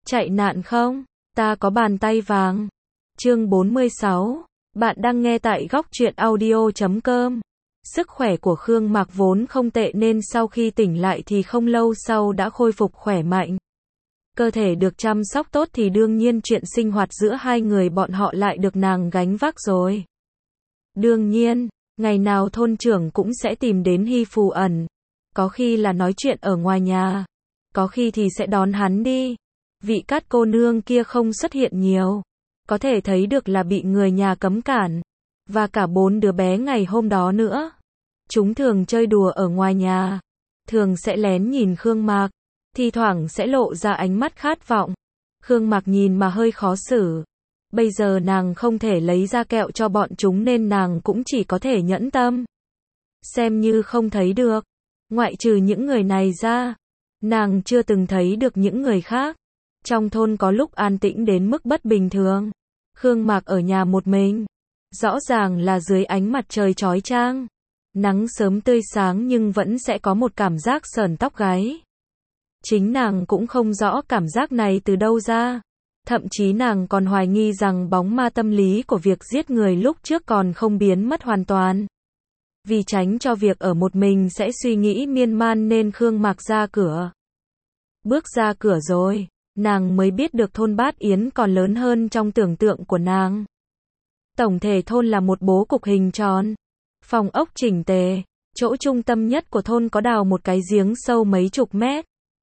Chạy nạn không? Ta có bàn tay vàng. Chương 46. Bạn đang nghe tại góc truyện audio.com. Sức khỏe của Khương Mạc vốn không tệ nên sau khi tỉnh lại thì không lâu sau đã khôi phục khỏe mạnh. Cơ thể được chăm sóc tốt thì đương nhiên chuyện sinh hoạt giữa hai người bọn họ lại được nàng gánh vác rồi. Đương nhiên, ngày nào thôn trưởng cũng sẽ tìm đến Hy Phù Ẩn. Có khi là nói chuyện ở ngoài nhà, có khi thì sẽ đón hắn đi. Vị Cát cô nương kia không xuất hiện nhiều, có thể thấy được là bị người nhà cấm cản. Và cả 4 đứa bé ngày hôm đó nữa. Chúng thường chơi đùa ở ngoài nhà, thường sẽ lén nhìn Khương Mạc, thi thoảng sẽ lộ ra ánh mắt khát vọng. Khương Mạc nhìn mà hơi khó xử. Bây giờ nàng không thể lấy ra kẹo cho bọn chúng nên nàng cũng chỉ có thể nhẫn tâm. Xem như không thấy được. Ngoại trừ những người này ra, nàng chưa từng thấy được những người khác. Trong thôn có lúc an tĩnh đến mức bất bình thường. Khương Mạc ở nhà một mình. Rõ ràng là dưới ánh mặt trời chói chang. Nắng sớm tươi sáng nhưng vẫn sẽ có một cảm giác sởn tóc gáy. Chính nàng cũng không rõ cảm giác này từ đâu ra. Thậm chí nàng còn hoài nghi rằng bóng ma tâm lý của việc giết người lúc trước còn không biến mất hoàn toàn. Vì tránh cho việc ở một mình sẽ suy nghĩ miên man nên Khương Mạc ra cửa. Bước ra cửa rồi, nàng mới biết được thôn Bát Yến còn lớn hơn trong tưởng tượng của nàng. Tổng thể thôn là một bố cục hình tròn, phòng ốc chỉnh tề, chỗ trung tâm nhất của thôn có đào một cái giếng sâu mấy chục mét.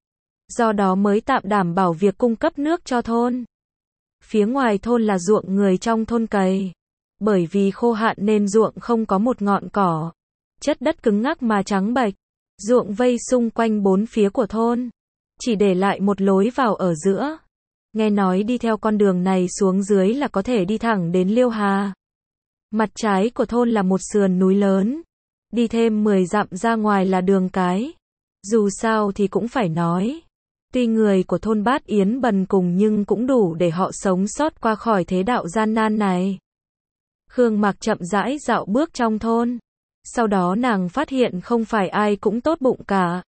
Do đó mới tạm đảm bảo việc cung cấp nước cho thôn. Phía ngoài thôn là ruộng người trong thôn cày. Bởi vì khô hạn nên ruộng không có một ngọn cỏ. Chất đất cứng ngắc mà trắng bệch. Ruộng vây xung quanh 4 phía của thôn. Chỉ để lại một lối vào ở giữa. Nghe nói đi theo con đường này xuống dưới là có thể đi thẳng đến Liêu Hà. Mặt trái của thôn là một sườn núi lớn. Đi thêm 10 dặm ra ngoài là đường cái. Dù sao thì cũng phải nói. Tuy người của thôn Bát Yến bần cùng nhưng cũng đủ để họ sống sót qua khỏi thế đạo gian nan này. Khương Mạc chậm rãi dạo bước trong thôn. Sau đó nàng phát hiện không phải ai cũng tốt bụng cả.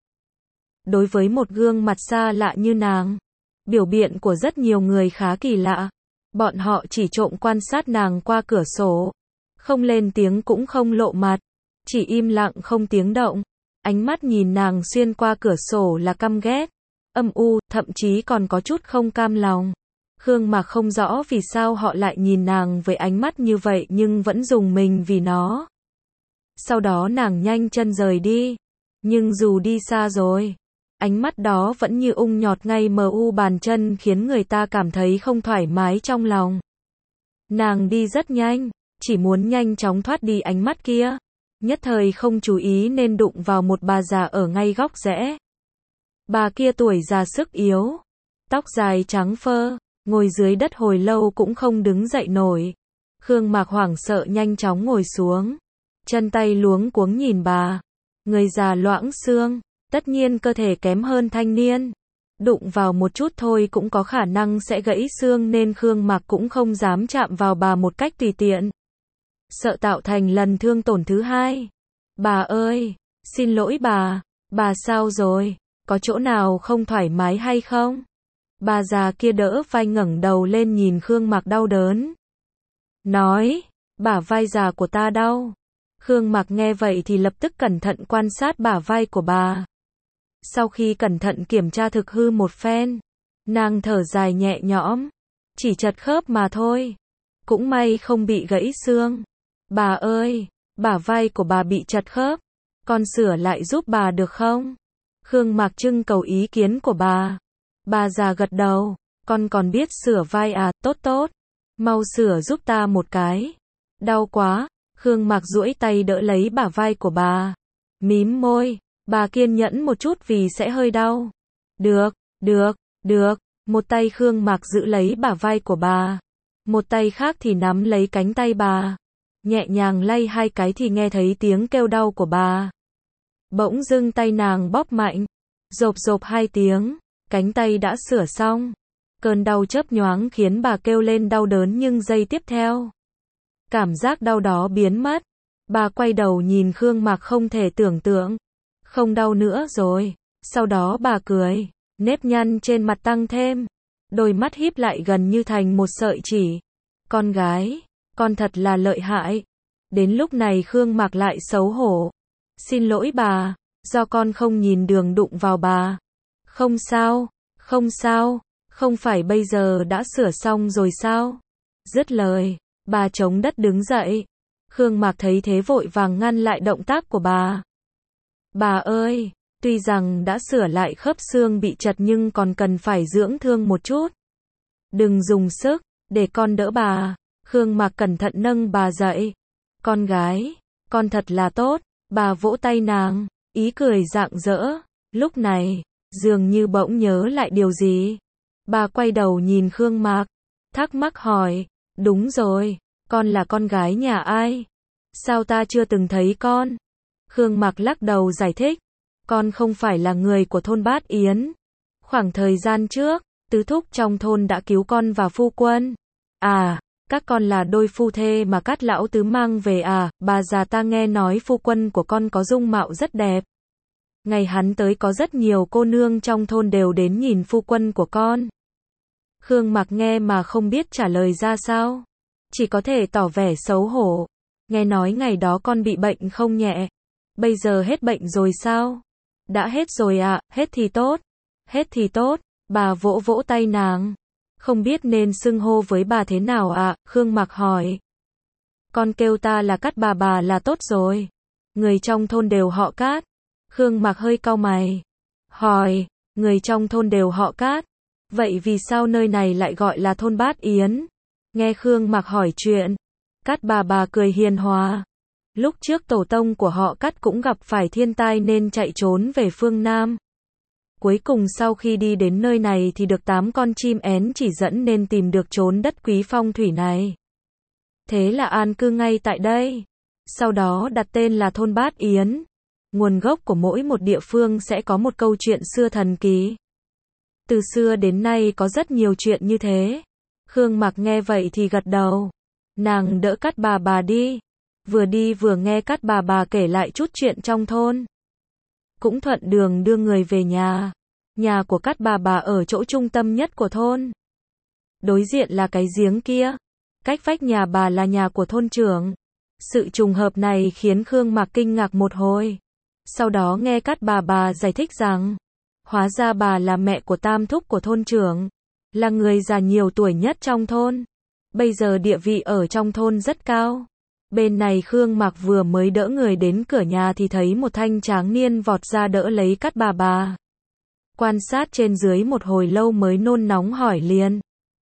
Đối với một gương mặt xa lạ như nàng, biểu hiện của rất nhiều người khá kỳ lạ. Bọn họ chỉ trộm quan sát nàng qua cửa sổ. Không lên tiếng cũng không lộ mặt. Chỉ im lặng không tiếng động. Ánh mắt nhìn nàng xuyên qua cửa sổ là căm ghét, âm u, thậm chí còn có chút không cam lòng. Khương Mạc không rõ vì sao họ lại nhìn nàng với ánh mắt như vậy nhưng vẫn dùng mình vì nó. Sau đó nàng nhanh chân rời đi. Nhưng dù đi xa rồi, ánh mắt đó vẫn như ung nhọt ngay bàn chân khiến người ta cảm thấy không thoải mái trong lòng. Nàng đi rất nhanh, chỉ muốn nhanh chóng thoát đi ánh mắt kia. Nhất thời không chú ý nên đụng vào một bà già ở ngay góc rẽ. Bà kia tuổi già sức yếu, tóc dài trắng phơ, ngồi dưới đất hồi lâu cũng không đứng dậy nổi. Khương Mạc hoảng sợ nhanh chóng ngồi xuống, chân tay luống cuống nhìn bà. Người già loãng xương, tất nhiên cơ thể kém hơn thanh niên. Đụng vào một chút thôi cũng có khả năng sẽ gãy xương nên Khương Mạc cũng không dám chạm vào bà một cách tùy tiện. Sợ tạo thành lần thương tổn thứ hai. Bà ơi, xin lỗi bà sao rồi? Có chỗ nào không thoải mái hay không? Bà già kia đỡ vai ngẩng đầu lên nhìn Khương Mạc đau đớn. Nói, bả vai già của ta đau. Khương Mạc nghe vậy thì lập tức cẩn thận quan sát bả vai của bà. Sau khi cẩn thận kiểm tra thực hư một phen, nàng thở dài nhẹ nhõm. Chỉ chật khớp mà thôi. Cũng may không bị gãy xương. Bà ơi, bả vai của bà bị chật khớp. Con sửa lại giúp bà được không? Khương Mạc trưng cầu ý kiến của bà. Bà già gật đầu. Con còn biết sửa vai à? Tốt tốt. Mau sửa giúp ta một cái. Đau quá. Khương Mạc duỗi tay đỡ lấy bả vai của bà. Mím môi. Bà kiên nhẫn một chút vì sẽ hơi đau. Được. Một tay Khương Mạc giữ lấy bả vai của bà. Một tay khác thì nắm lấy cánh tay bà. Nhẹ nhàng lay 2 cái thì nghe thấy tiếng kêu đau của bà. Bỗng dưng tay nàng bóp mạnh. Rộp rộp 2 tiếng. Cánh tay đã sửa xong. Cơn đau chớp nhoáng khiến bà kêu lên đau đớn nhưng giây tiếp theo, cảm giác đau đó biến mất. Bà quay đầu nhìn Khương Mạc không thể tưởng tượng. Không đau nữa rồi. Sau đó bà cười. Nếp nhăn trên mặt tăng thêm. đôi mắt híp lại gần như thành một sợi chỉ. Con gái, con thật là lợi hại. Đến lúc này Khương Mạc lại xấu hổ. Xin lỗi bà, do con không nhìn đường đụng vào bà. Không sao, không sao, không phải bây giờ đã sửa xong rồi sao? Dứt lời, bà chống đất đứng dậy. Khương Mạc thấy thế vội vàng ngăn lại động tác của bà. Bà ơi, tuy rằng đã sửa lại khớp xương bị chật nhưng còn cần phải dưỡng thương một chút. Đừng dùng sức, để con đỡ bà. Khương Mạc cẩn thận nâng bà dậy. Con gái, con thật là tốt. Bà vỗ tay nàng, ý cười rạng rỡ. Lúc này, dường như bỗng nhớ lại điều gì. Bà quay đầu nhìn Khương Mạc, thắc mắc hỏi, đúng rồi, con là con gái nhà ai? Sao ta chưa từng thấy con? Khương Mạc lắc đầu giải thích, con không phải là người của thôn Bát Yến. Khoảng thời gian trước, tứ thúc trong thôn đã cứu con và phu quân. À, các con là đôi phu thê mà Cát lão tứ mang về à? Bà già ta nghe nói phu quân của con có dung mạo rất đẹp. Ngày hắn tới có rất nhiều cô nương trong thôn đều đến nhìn phu quân của con. Khương Mạc nghe mà không biết trả lời ra sao, chỉ có thể tỏ vẻ xấu hổ. Nghe nói ngày đó con bị bệnh không nhẹ. Bây giờ hết bệnh rồi sao? Đã hết rồi ạ, hết thì tốt. Hết thì tốt, bà vỗ vỗ tay nàng. Không biết nên xưng hô với bà thế nào ạ? Khương Mạc hỏi. Con kêu ta là Cát bà là tốt rồi. Người trong thôn đều họ Cát. Khương Mạc hơi cau mày. Hỏi, người trong thôn đều họ Cát. Vậy vì sao nơi này lại gọi là thôn Bát Yến? Nghe Khương Mạc hỏi chuyện, Cát bà cười hiền hòa. Lúc trước tổ tông của họ Cát cũng gặp phải thiên tai nên chạy trốn về phương Nam. Cuối cùng sau khi đi đến nơi này thì được 8 con chim én chỉ dẫn nên tìm được chốn đất quý phong thủy này. Thế là an cư ngay tại đây. Sau đó đặt tên là thôn Bát Yến. Nguồn gốc của mỗi một địa phương sẽ có một câu chuyện xưa thần kỳ. Từ xưa đến nay có rất nhiều chuyện như thế. Khương Mạc nghe vậy thì gật đầu. Nàng đỡ Cát bà đi vừa nghe Cát bà kể lại chút chuyện trong thôn. Cũng thuận đường đưa người về nhà. Nhà của Cát bà ở chỗ trung tâm nhất của thôn. Đối diện là cái giếng kia. Cách vách nhà bà là nhà của thôn trưởng. Sự trùng hợp này khiến Khương Mạc kinh ngạc một hồi. Sau đó nghe Cát bà giải thích rằng, hóa ra bà là mẹ của tam thúc của thôn trưởng, là người già nhiều tuổi nhất trong thôn. Bây giờ địa vị ở trong thôn rất cao. Bên này Khương Mạc vừa mới đỡ người đến cửa nhà thì thấy một thanh tráng niên vọt ra đỡ lấy Cát bà. Quan sát trên dưới một hồi lâu mới nôn nóng hỏi liền.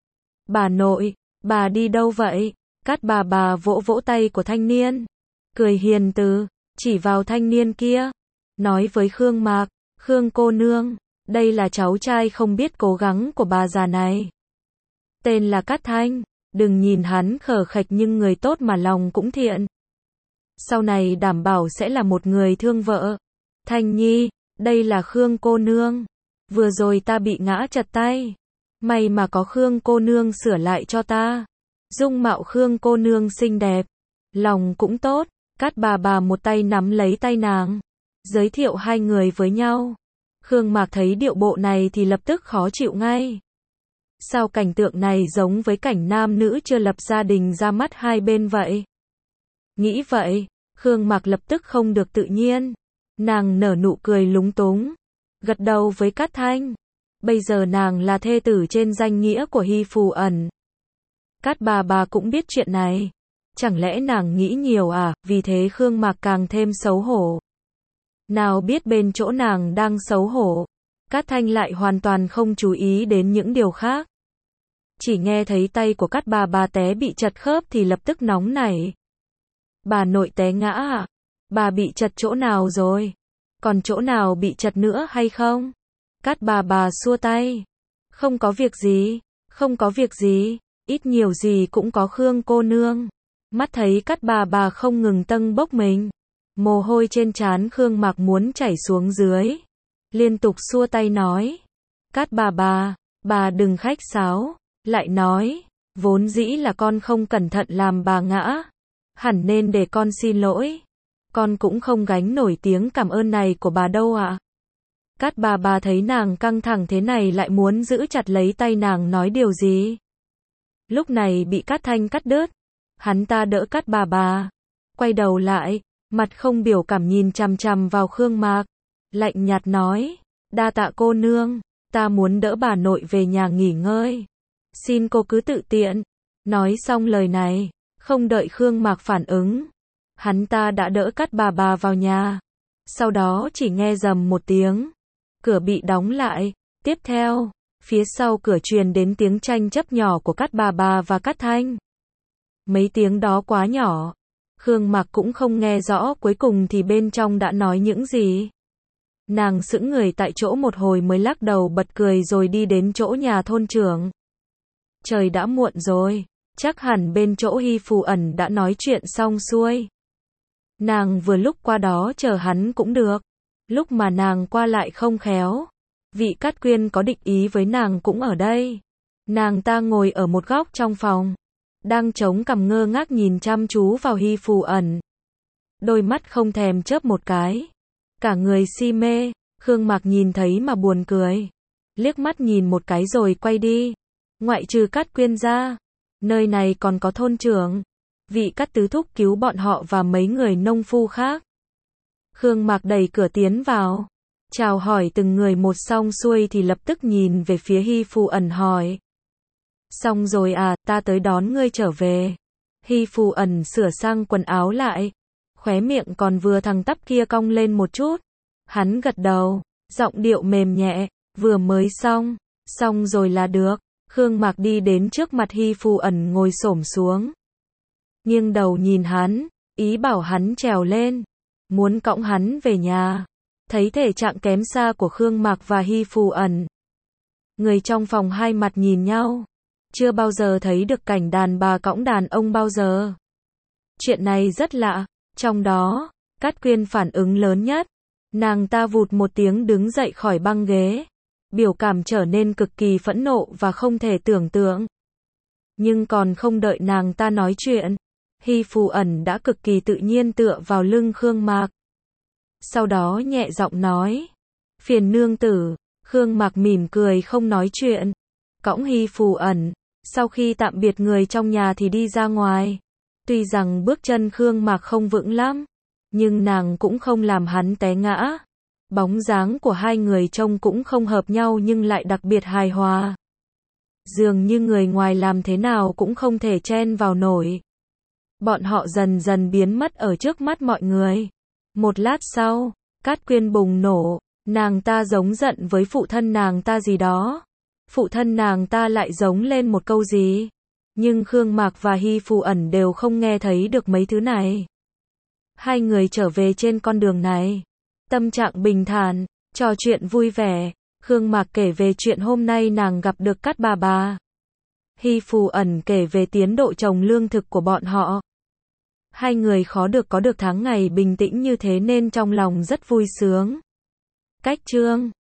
Bà nội, bà đi đâu vậy? Cát bà vỗ vỗ tay của thanh niên, cười hiền từ, chỉ vào thanh niên kia, nói với Khương Mạc, Khương cô nương, đây là cháu trai không biết cố gắng của bà già này. Tên là Cát Thanh, đừng nhìn hắn khờ khạch nhưng người tốt mà lòng cũng thiện. Sau này đảm bảo sẽ là một người thương vợ. Thanh Nhi, đây là Khương cô nương. Vừa rồi ta bị ngã trật tay. May mà có Khương cô nương sửa lại cho ta. Dung mạo Khương cô nương xinh đẹp. Lòng cũng tốt. Cát bà một tay nắm lấy tay nàng. Giới thiệu hai người với nhau. Khương Mạc thấy điệu bộ này thì lập tức khó chịu ngay. Sao cảnh tượng này giống với cảnh nam nữ chưa lập gia đình ra mắt hai bên vậy? Nghĩ vậy, Khương Mạc lập tức không được tự nhiên. Nàng nở nụ cười lúng túng. Gật đầu với Cát Thanh. Bây giờ nàng là thê tử trên danh nghĩa của Hy Phù Ẩn. Cát bà cũng biết chuyện này. Chẳng lẽ nàng nghĩ nhiều à? Vì thế Khương Mạc càng thêm xấu hổ. Nào biết bên chỗ nàng đang xấu hổ, Cát Thanh lại hoàn toàn không chú ý đến những điều khác. Chỉ nghe thấy tay của Cát bà té bị chật khớp thì lập tức nóng nảy. Bà nội té ngã à? Bà bị chật chỗ nào rồi? Còn chỗ nào bị chật nữa hay không? Cát bà xua tay. Không có việc gì, không có việc gì, ít nhiều gì cũng có Khương cô nương. Mắt thấy Cát bà không ngừng tâng bốc mình. Mồ hôi trên trán Khương Mạc muốn chảy xuống dưới. Liên tục xua tay nói. Cát bà đừng khách sáo. Lại nói, vốn dĩ là con không cẩn thận làm bà ngã. Hẳn nên để con xin lỗi. Con cũng không gánh nổi tiếng cảm ơn này của bà đâu ạ. Cát bà bà thấy nàng căng thẳng thế này lại muốn giữ chặt lấy tay nàng nói điều gì. Lúc này bị Cát Thanh cắt đứt. Hắn ta đỡ Cát bà bà. Quay đầu lại, mặt không biểu cảm nhìn chằm chằm vào Khương Mạc. Lạnh nhạt nói, đa tạ cô nương, ta muốn đỡ bà nội về nhà nghỉ ngơi. Xin cô cứ tự tiện. Nói xong lời này, không đợi Khương Mạc phản ứng. Hắn ta đã đỡ Cát bà bà vào nhà. Sau đó chỉ nghe rầm một tiếng. Cửa bị đóng lại. Tiếp theo, phía sau cửa truyền đến tiếng tranh chấp nhỏ của Cát bà bà và Cát Thanh. Mấy tiếng đó quá nhỏ. Khương Mạc cũng không nghe rõ cuối cùng thì bên trong đã nói những gì. Nàng sững người tại chỗ một hồi mới lắc đầu bật cười rồi đi đến chỗ nhà thôn trưởng. Trời đã muộn rồi, chắc hẳn bên chỗ Hy Phù Ẩn đã nói chuyện xong xuôi. Nàng vừa lúc qua đó chờ hắn cũng được. Lúc mà nàng qua lại không khéo. Vị Cát Quyên có địch ý với nàng cũng ở đây. Nàng ta ngồi ở một góc trong phòng. Đang chống cằm ngơ ngác nhìn chăm chú vào Hy Phù Ẩn. Đôi mắt không thèm chớp một cái. Cả người si mê. Khương Mạc nhìn thấy mà buồn cười. Liếc mắt nhìn một cái rồi quay đi. Ngoại trừ Cát Quyên ra, nơi này còn có thôn trưởng. Vị Cát tứ thúc cứu bọn họ và mấy người nông phu khác. Khương Mạc đẩy cửa tiến vào. Chào hỏi từng người một xong xuôi thì lập tức nhìn về phía Hy Phù Ẩn hỏi. Xong rồi à, ta tới đón ngươi trở về. Hy Phù Ẩn sửa sang quần áo lại. Khóe miệng còn vừa thẳng tắp kia cong lên một chút. Hắn gật đầu, giọng điệu mềm nhẹ, vừa mới xong rồi là được. Khương Mạc đi đến trước mặt Hy Phù Ẩn ngồi xổm xuống. Nghiêng đầu nhìn hắn, ý bảo hắn trèo lên. Muốn cõng hắn về nhà. Thấy thể trạng kém xa của Khương Mạc và Hy Phù Ẩn. Người trong phòng hai mặt nhìn nhau. Chưa bao giờ thấy được cảnh đàn bà cõng đàn ông bao giờ. Chuyện này rất lạ. Trong đó, Cát Quyên phản ứng lớn nhất. Nàng ta vụt một tiếng đứng dậy khỏi băng ghế. Biểu cảm trở nên cực kỳ phẫn nộ và không thể tưởng tượng. Nhưng còn không đợi nàng ta nói chuyện, Hy Phù Ẩn đã cực kỳ tự nhiên tựa vào lưng Khương Mạc. Sau đó nhẹ giọng nói, phiền nương tử. Khương Mạc mỉm cười không nói chuyện. Cõng Hy Phù Ẩn, sau khi tạm biệt người trong nhà thì đi ra ngoài. Tuy rằng bước chân Khương Mạc không vững lắm, nhưng nàng cũng không làm hắn té ngã. Bóng dáng của hai người trông cũng không hợp nhau nhưng lại đặc biệt hài hòa. Dường như người ngoài làm thế nào cũng không thể chen vào nổi. Bọn họ dần dần biến mất ở trước mắt mọi người. Một lát sau, Cát Quyên bùng nổ, nàng ta giống giận với phụ thân nàng ta gì đó. Phụ thân nàng ta lại giống lên một câu gì. Nhưng Khương Mạc và Hy Phù Ẩn đều không nghe thấy được mấy thứ này. Hai người trở về trên con đường này. Tâm trạng bình thản, trò chuyện vui vẻ. Khương Mạc kể về chuyện hôm nay nàng gặp được Cát bà bà. Hy Phù Ẩn kể về tiến độ trồng lương thực của bọn họ. Hai người khó được có được tháng ngày bình tĩnh như thế nên trong lòng rất vui sướng. Cách chương